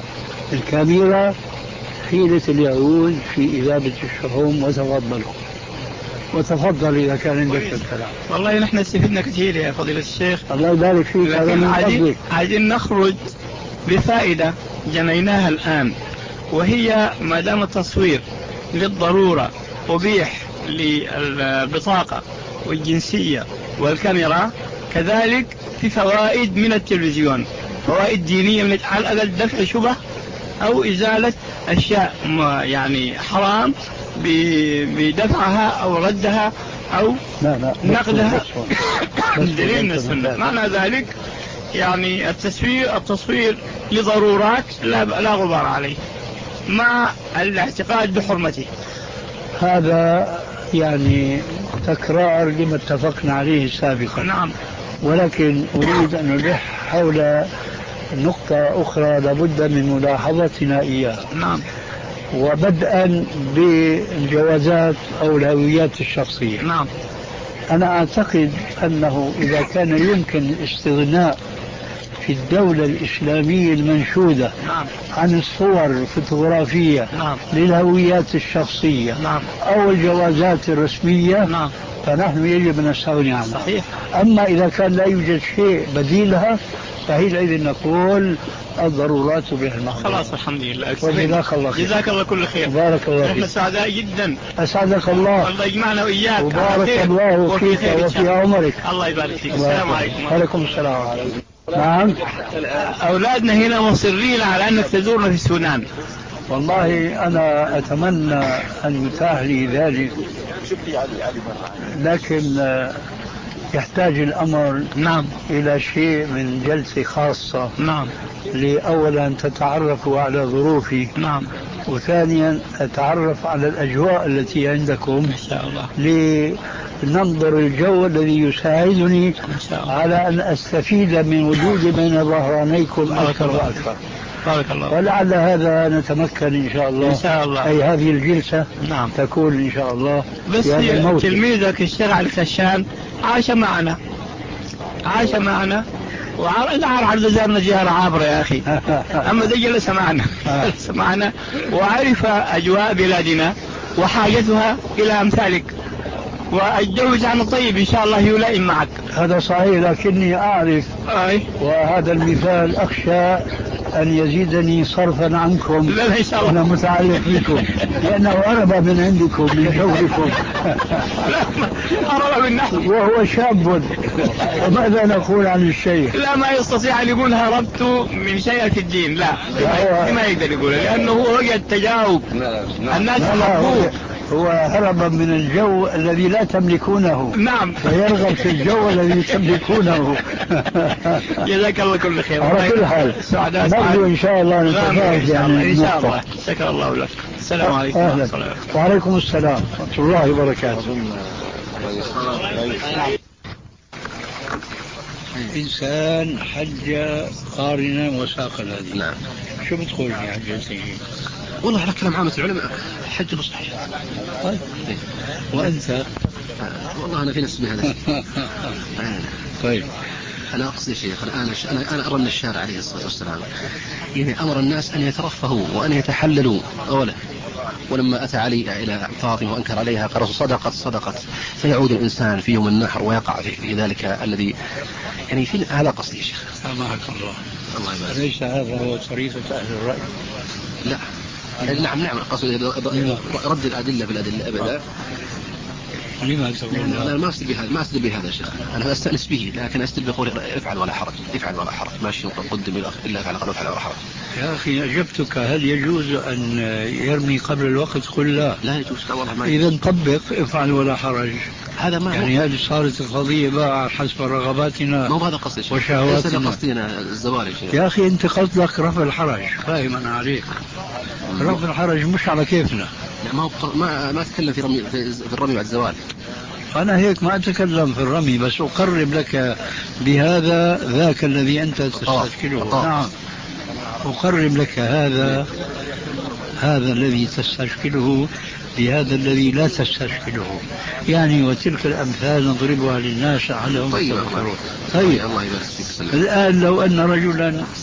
الكاميرا حيلة اليهود في إذابة الشحوم. وتفضلوا وتفضل إذا كان عندك الكلام. والله نحن استفدنا كثير يا فضيلة الشيخ. الله يبارك فيك. لكن عايزين عايزين نخرج بفائدة جنيناها الآن، وهي ما دام التصوير للضرورة أبيح للبطاقة والجنسية والكاميرا، كذلك في فوائد من التلفزيون، فوائد دينية من على الأقل دفع شبه أو إزالة أشياء يعني حرام بدفعها أو ردها أو لا لا نقدها دليل من السنة. معنى ذلك يعني التصوير التصوير لضرورات لا لا غبار عليه، مع الاعتقاد بحرمته. هذا يعني تكرار لما اتفقنا عليه سابقا. نعم. ولكن أريد أن ألح حول نقطة أخرى لابد من ملاحظتنا إياها. نعم. وبدءا بالجوازات أو الهويات الشخصية. نعم. أنا أعتقد أنه إذا كان يمكن الاستغناء في الدولة الإسلامية المنشودة نعم. عن الصور الفوتوغرافية نعم. للهويات الشخصية نعم. أو الجوازات الرسمية نعم. فنحن يجب أن نستغني عنها. صحيح. أما إذا كان لا يوجد شيء بديلها فحينئذ نقول الضرورات تبيح المحظورات. خلاص الحمد لله. وجزاك الله خير. جزاك الله كل خير. بارك الله فيك. نحن سعداء جدا. أسعدك الله. الله يجمعنا وإياك. وبارك الله فيك وفي عمرك. الله يبارك فيك. السلام عليكم. وعليكم السلام. نعم. أولادنا هنا مصرين على أنك تزورنا في السودان. والله أنا أتمنى أن يتاح لي ذلك، لكن يحتاج الأمر نعم إلى شيء من جلسة خاصة. نعم. لأولا تتعرفوا على ظروفي. نعم. وثانيا أتعرف على الأجواء التي عندكم إن شاء الله، لننظر الجو الذي يساعدني على أن أستفيد من وجودي بين ظهرانيكم أكثر وأكثر. بارك الله. ولعل هذا نتمكن إن شاء الله. إن شاء الله. أي هذه الجلسة نعم تكون إن شاء الله. بس تلميذك الشيخ الكشان عاش معنا عاش معنا وعلى عرض زارنا زيارة عابرة يا أخي. أما ذي جلس معنا جلس معنا وعرف أجواء بلادنا وحاجتها إلى أمثالك، والجو عن طيب إن شاء الله يلائم معك. هذا صحيح، لكني أعرف أي. وهذا المثال أخشى أن يزيدني صرفا عنكم. لا لا إن شاء الله. أنا متعلق بكم لأنه هرب من عندكم من جوكم. هرب من نحن وهو شاب. وماذا نقول عن الشيخ؟ لا ما يستطيع أن يقول هربت من شيء في الدين، لا ما يقدر يقول، لأنه هو وجد تجاوب الناس حبوه. هو هرب من الجو الذي لا تملكونه. نعم. فيرغب في الجو الذي تملكونه. جزاك الله كل خير. على كل حال نرجو إن شاء الله نتفاعل يعني إن شاء الله. شكر الله لك. السلام عليكم. أهلا. وعليكم السلام ورحمة الله وبركاته. إنسان حج قارنا وساق الهدي. نعم. شو بتقول يا حج سيدي؟ والله على كلام عامة العلماء حج صحيح. طيب. وأنت؟ والله أنا في نفس هذا. طيب. أنا أقصد يا شيخ أنا أنا أنا أرى أن الشارع عليه الصلاة والسلام يعني أمر الناس أن يترفهوا وأن يتحللوا أولا، ولما أتى علي إلى فاطمة وأنكر عليها قال صدقت صدقت، فيعود الإنسان في يوم النحر ويقع في, في ذلك الذي يعني في هذا قصدي يا شيخ. سامحك الله. الله يبارك. ليس هذا هو طريقة أهل الرأي. لا. نعم نعم قصد رد الأدلة بالأدلة أبدا. لما تقول؟ أنا ما أستدل بهذا ما أستدل بهذا يا شيخ، أنا أستأنس به، لكن أستدل بقول افعل ولا حرج، افعل ولا حرج، ماشي قدم إلا افعل قال افعل ولا حرج. يا أخي أجبتك هل يجوز أن يرمي قبل الوقت؟ قل لا. لا يجوز. لا والله ما يجوز. إذا طبق افعل ولا حرج. هذا ما يعني هذه صارت القضية بقى حسب رغباتنا. ما هذا قصدي وشهواتنا. ليس قصدنا الزوال يا شيخ. يا أخي أنت قصدك رفع الحرج، فاهم أنا عليك. رفع الحرج مش على كيفنا. ما ما ما أتكلم في رمي في الرمي بعد الزوال. أنا هيك ما أتكلم في الرمي، بس أقرب لك بهذا ذاك الذي أنت تستشكله. نعم. أقرب لك هذا هذا الذي تستشكله بهذا الذي لا تستشكله، يعني وتلك الأمثال نضربها للناس على. طيب. طيب. الله يبارك فيك. الآن لو أن رجلا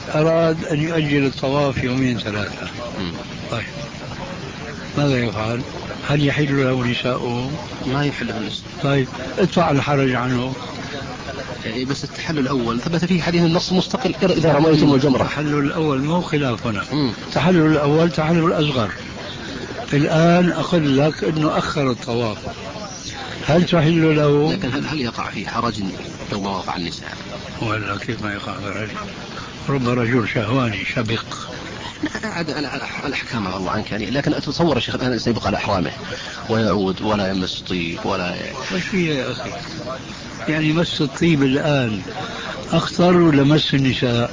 أراد أن يؤجل الطواف يومين ثلاثة. طيب ماذا يفعل؟ هل يحل له نساؤه؟ ما يحل له النساء. طيب ادفع الحرج عنه. بس التحلل الأول ثبت فيه حديث النص مستقل إذا رميتم الجمرة. التحلل الأول مو خلاف هنا. التحلل الأول تحلل أصغر. الآن أقول لك أنه أخر الطواف، هل تحل له؟ لكن هل, هل يقع فيه حرج لو ما وقع النساء؟ ولا كيف ما يقع حرج؟ رب رجل شهواني شبق. عاد الأحكام الله عنك يعني، لكن أتصور الشيخ الآن سيبقى على أحرامه ويعود ولا يمس طيب ولا وش فيه يا أخي؟ يعني مس الطيب الآن أخطر ولا مس النساء؟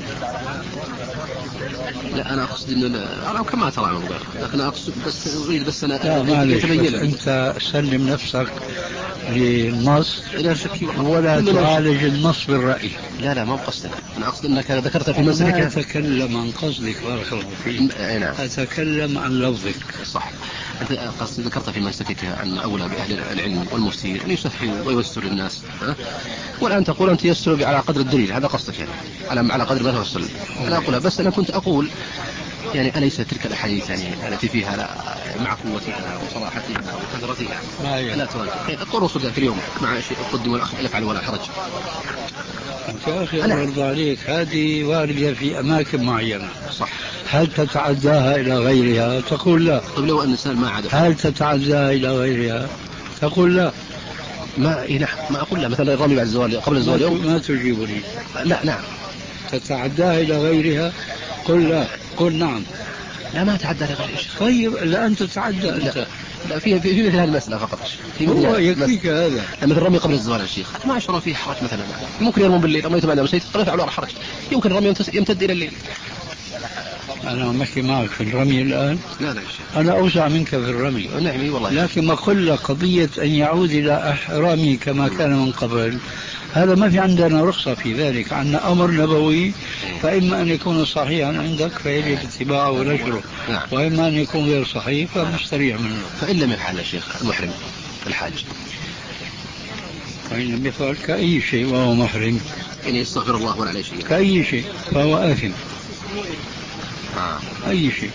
لا أنا أقصد إنه لا. أنا كما ترى عمر، لكن أنا أقصد بس أريد بس أنا لا معلش، أنت سلم نفسك للنص ولا تعالج النص بالرأي. لا لا ما بقصدك، أنا أقصد أنك ذكرت في مسلك. لا أتكلم عن قصدك بارك الله فيك. نعم. أتكلم عن لفظك. صح. أنت قصد ذكرت في مسلكك أن أولى بأهل العلم والمفتين أن يسهلوا ويوسروا للناس، والآن تقول أن تيسروا على قدر الدليل، هذا قصدك يعني على على قدر ما توصل. أنا أقولها بس أنا كنت أقول يعني أليس تلك الأحاديث يعني التي فيها لا مع قوتها وصراحتها وكثرتها لا تواجه الطرق ذاك اليوم مع شيء قدم ولا يفعل ولا حرج. يا أخي الله يرضى عليك، هذه واردة في أماكن معينة. صح. هل تتعداها إلى غيرها؟ تقول لا. طيب لو أن الإنسان ما عاد. هل تتعداها إلى غيرها؟ تقول لا. ما إيه نعم ما أقول لا، مثلا الرمي بعد الزوال قبل الزوال يوم. ما تجيبني. لا نعم. تتعداها إلى غيرها؟ قل لا. قل نعم. لا ما تعدى لغير شيء. طيب لا أنت تتعدى. لا, لا في في في مثل هذه المسألة فقط. في هو يكفيك هذا. مثل الرمي قبل الزوال يا شيخ ما أشعر فيه حرج مثلا. ممكن يرمون بالليل رميته بعد مسيت قد فعلوا على حرج. يمكن الرمي يمتد إلى الليل. أنا ماشي معك في الرمي الآن. لا لا شيء. أنا أوسع منك في الرمي. نعم والله. لكن ما قل قضية أن يعود إلى إحرامي كما كان من قبل، هذا ما في عندنا رخصة في ذلك، عندنا أمر نبوي، فإما أن يكون صحيحا عندك فيجب اتباعه ونشره، نعم. وإما أن يكون غير صحيح فمستريح منه. فإن لم يفعل يا شيخ المحرم الحاج، فإن لم يفعل كأي شيء وهو محرم، يعني يستغفر الله ولا عليه شيء كأي شيء فهو آثم. آه. أي شيء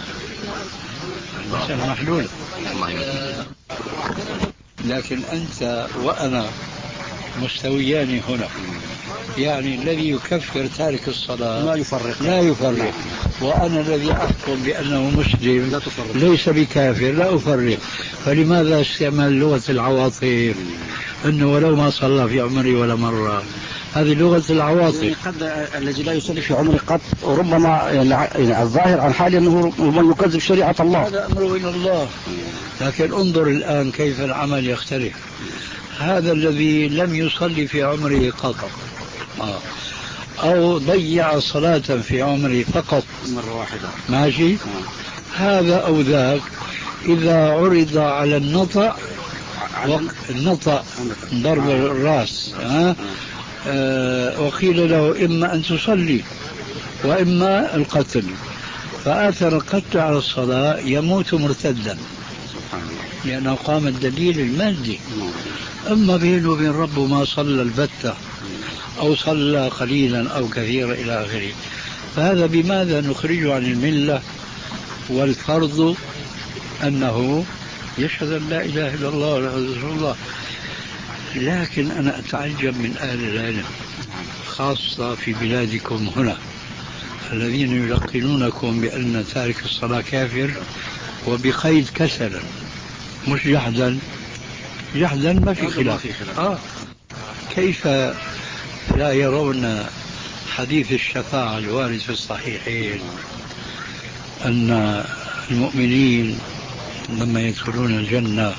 المسألة محلولة. الله يمكن. لكن أنت وأنا مستويان هنا، يعني الذي يكفر تارك الصلاة لا يفرق لا يفرق، وأنا الذي أحكم بأنه مسلم لا تفرق. ليس بكافر لا أفرق. فلماذا استعمال لغة العواطف أنه ولو ما صلى في عمري ولا مرة؟ هذه لغة العواطف. قد الذي لا يصلي في عمره قط، وربما يعني الظاهر عن حال أنه من يكذب شريعة الله، هذا أمره إلى الله. لكن انظر الآن كيف العمل يختلف. هذا الذي لم يصلي في عمره قط آه. أو ضيع صلاة في عمره فقط مرة واحدة ماشي آه. هذا أو ذاك إذا عرض على النطع النطع ضرب الرأس آه. آه. وقيل له إما أن تصلي وإما القتل، فآثر القتل على الصلاة يموت مرتدا لأنه قام الدليل المادي. أما بينه وبين ربه ما صلى البتة أو صلى قليلا أو كثيرا إلى آخره، فهذا بماذا نخرجه عن الملة؟ والفرض أنه يشهد أن لا إله إلا الله ولا رسول الله. لكن أنا أتعجب من أهل العلم خاصة في بلادكم هنا الذين يلقنونكم بأن تارك الصلاة كافر، وبقيد كسلا مش جحدا. جحدا ما في خلاف. آه. كيف لا يرون حديث الشفاعة الوارد في الصحيحين أن المؤمنين لما يدخلون الجنة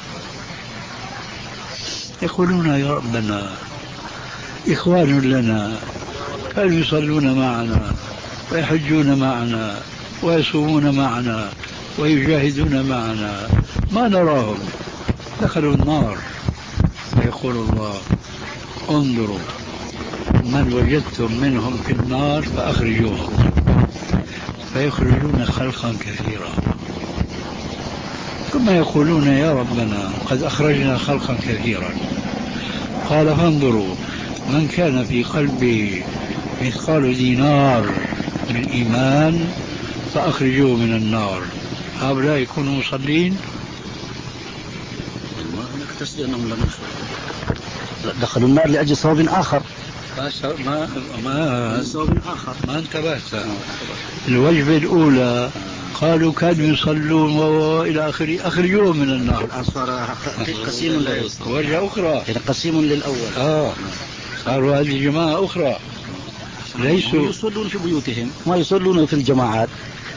يقولون يا ربنا إخوان لنا كانوا يصلون معنا ويحجون معنا ويصومون معنا ويجاهدون معنا ما نراهم دخلوا النار، فيقول الله انظروا من وجدتم منهم في النار فأخرجوهم، فيخرجون خلقا كثيرا ثم يقولون يا ربنا قد أخرجنا خلقا كثيرا. قال فانظروا من كان في قلبه مثقال دينار من إيمان فأخرجوه من النار. هؤلاء يكونوا مصلين؟ ما نقتصد أنهم لم يصلوا، دخلوا النار لأجل سبب آخر. ما ما ما سبب آخر ما انتبهت. الوجبة الأولى قالوا كانوا يصلون وإلى آخره، أخرجوه من النار. الآن صار قسيم للأول، وجهة أخرى يعني قسيم للأول. آه صاروا هذه جماعة أخرى، ليسوا يصلون في بيوتهم، ما يصلون في الجماعات.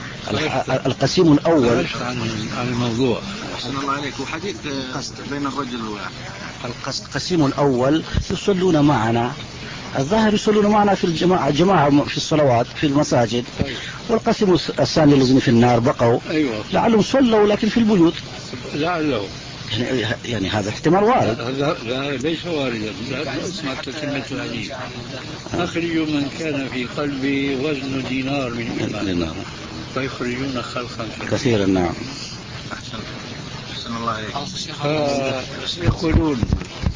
القسيم الأول عن الموضوع. أحسن الله عليك. وحديث قصد بين الرجل القسيم الأول يصلون معنا، الظاهر يصلون معنا في الجماعة جماعة في الصلوات في المساجد. والقسم الثاني الذين في النار بقوا أيوة. لعلهم صلوا لكن في البيوت. لعلهم يعني, يعني هذا احتمال وارد. هذا لا ليس واردا. لا اسمع تتمة الحديث. أخرجوا من كان في قلبي وزن دينار من إيمان فيخرجون خلقا كثيرا. نعم. أحسن الله عليك. يقولون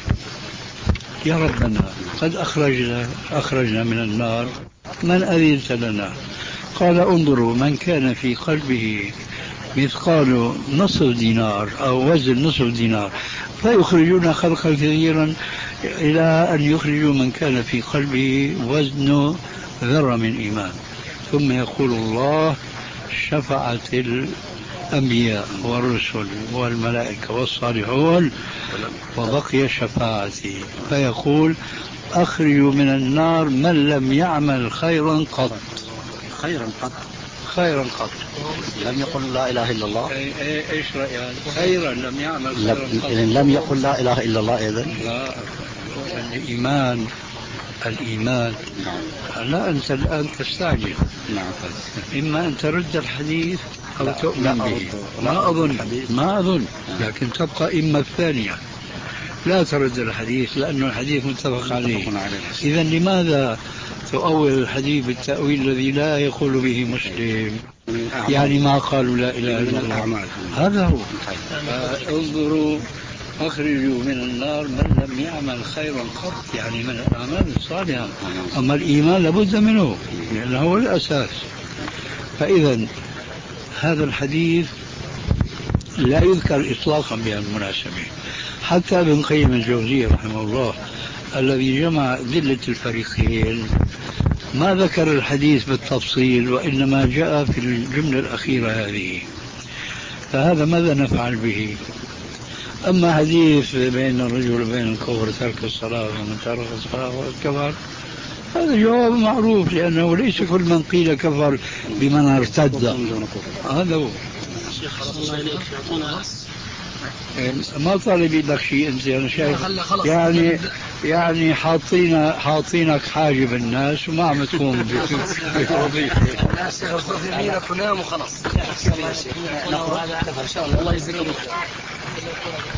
يا ربنا قد أخرجنا أخرجنا من النار، من أذنت لنا؟ قال انظروا من كان في قلبه مثقال نصف دينار أو وزن نصف دينار فيخرجون خلقا كثيرا إلى أن يخرجوا من كان في قلبه وزن ذرة من إيمان. ثم يقول الله شفعت الأنبياء والرسل والملائكة والصالحون وبقي شفاعتي، فيقول أخرجوا من النار من لم يعمل خيرا قط. خيرا قط خيرا قط لم يقل لا إله إلا الله. ايش رأيك؟ خيرا لم يعمل خيرا قط. لم, لم يقل لا إله إلا الله إذن. لا، الإيمان الإيمان لا. أنت الآن تستعجل. نعم. إما أن ترد الحديث أو تؤمن به. ما أظن ما أظن لكن تبقى إما الثانية، لا ترد الحديث لأنه الحديث متفق عليه. إذا لماذا تؤول الحديث بالتأويل الذي لا يقول به مسلم؟ يعني ما قالوا لا إله إلا الله. هذا هو. انظروا أخرجوا من النار من لم يعمل خيرا قط، يعني من الأعمال الصالحة. أما الإيمان لابد منه لأنه هو الأساس. فإذا هذا الحديث لا يذكر إطلاقا بالمناسبة. حتى ابن قيم الجوزية رحمه الله الذي جمع أدلة الفريقين ما ذكر الحديث بالتفصيل وإنما جاء في الجملة الأخيرة هذه. فهذا ماذا نفعل به؟ أما حديث بين الرجل وبين الكفر ترك الصلاة ومن ترك الصلاة والكفر، هذا جواب معروف لأنه ليس كل من قيل كفر بمن ارتد. هذا هو. ما طالب لك شيء أنت، أنا شايف يعني يعني حاطين حاطينك حاجب الناس وما عم تقوم بالوظيفة. الناس يغفر يمينك ونام وخلاص. الله يجزيك.